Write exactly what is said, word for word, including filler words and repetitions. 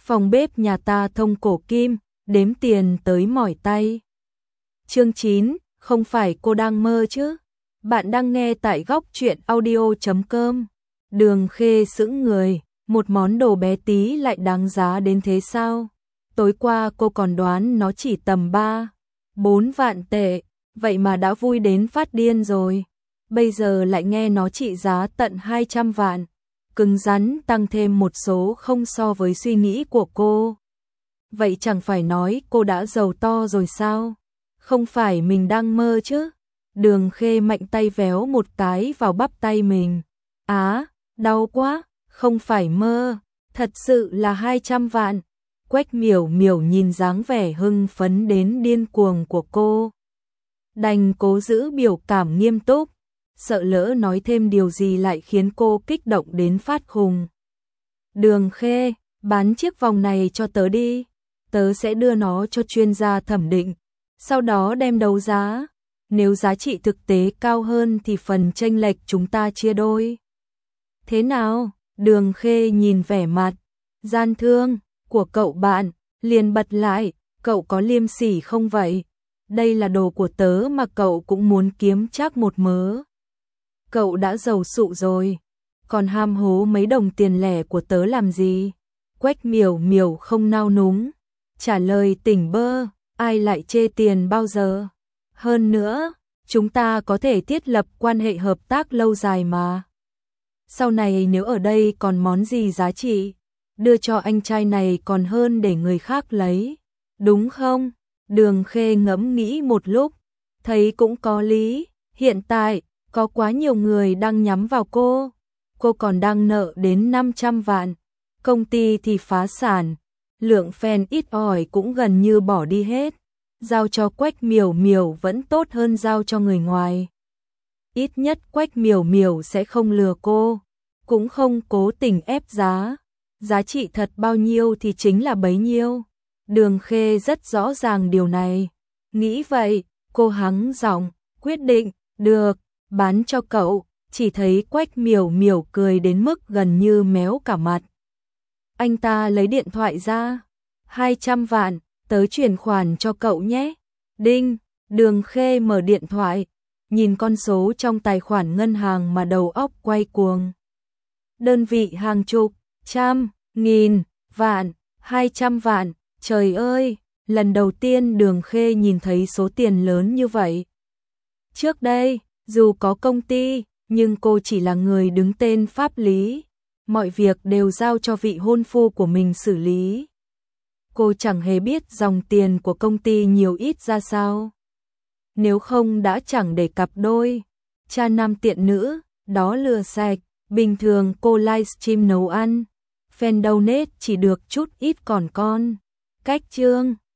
Phòng bếp nhà ta thông cổ kim, đếm tiền tới mỏi tay. Chương chín, không phải cô đang mơ chứ? Bạn đang nghe tại góc truyện audio chấm com. Đường Khê sững người, một món đồ bé tí lại đáng giá đến thế sao? Tối qua cô còn đoán nó chỉ tầm ba, bốn vạn tệ, vậy mà đã vui đến phát điên rồi. Bây giờ lại nghe nó trị giá tận hai trăm vạn. Cứng rắn tăng thêm một số không so với suy nghĩ của cô. Vậy chẳng phải nói cô đã giàu to rồi sao? Không phải mình đang mơ chứ? Đường Khê mạnh tay véo một cái vào bắp tay mình. Á, đau quá, không phải mơ, thật sự là hai trăm vạn. Quách Miểu Miểu nhìn dáng vẻ hưng phấn đến điên cuồng của cô. Đành cố giữ biểu cảm nghiêm túc, sợ lỡ nói thêm điều gì lại khiến cô kích động đến phát khùng. Đường Khê, bán chiếc vòng này cho tớ đi, tớ sẽ đưa nó cho chuyên gia thẩm định, sau đó đem đấu giá, nếu giá trị thực tế cao hơn thì phần chênh lệch chúng ta chia đôi. Thế nào? Đường Khê nhìn vẻ mặt gian thương của cậu bạn, liền bật lại, cậu có liêm sỉ không vậy? Đây là đồ của tớ mà cậu cũng muốn kiếm chắc một mớ. Cậu đã giàu sụ rồi, còn ham hố mấy đồng tiền lẻ của tớ làm gì? Quách Miểu Miểu không nao núng, trả lời tỉnh bơ, ai lại chê tiền bao giờ? Hơn nữa, chúng ta có thể thiết lập quan hệ hợp tác lâu dài mà. Sau này nếu ở đây còn món gì giá trị, đưa cho anh trai này còn hơn để người khác lấy, đúng không? Đường Khê ngẫm nghĩ một lúc, thấy cũng có lý, hiện tại có quá nhiều người đang nhắm vào cô, cô còn đang nợ đến năm trăm vạn, công ty thì phá sản, lượng fan ít ỏi cũng gần như bỏ đi hết, giao cho Quách Miểu Miểu vẫn tốt hơn giao cho người ngoài. Ít nhất Quách Miểu Miểu sẽ không lừa cô, cũng không cố tình ép giá, giá trị thật bao nhiêu thì chính là bấy nhiêu. Đường Khê rất rõ ràng điều này, nghĩ vậy, cô hắng giọng, quyết định, được, bán cho cậu. Chỉ thấy Quách Miểu Miểu cười đến mức gần như méo cả mặt. Anh ta lấy điện thoại ra, hai trăm vạn, tớ chuyển khoản cho cậu nhé. Đinh, Đường Khê mở điện thoại, nhìn con số trong tài khoản ngân hàng mà đầu óc quay cuồng. Đơn vị hàng chục, trăm, nghìn, vạn, hai trăm vạn, trời ơi, lần đầu tiên Đường Khê nhìn thấy số tiền lớn như vậy. Trước đây, dù có công ty, nhưng cô chỉ là người đứng tên pháp lý, mọi việc đều giao cho vị hôn phu của mình xử lý. Cô chẳng hề biết dòng tiền của công ty nhiều ít ra sao. Nếu không đã chẳng để cặp đôi, cha nam tiện nữ, đó lừa sạch, bình thường cô livestream nấu ăn, fan donate chỉ được chút ít còn con. Cách chương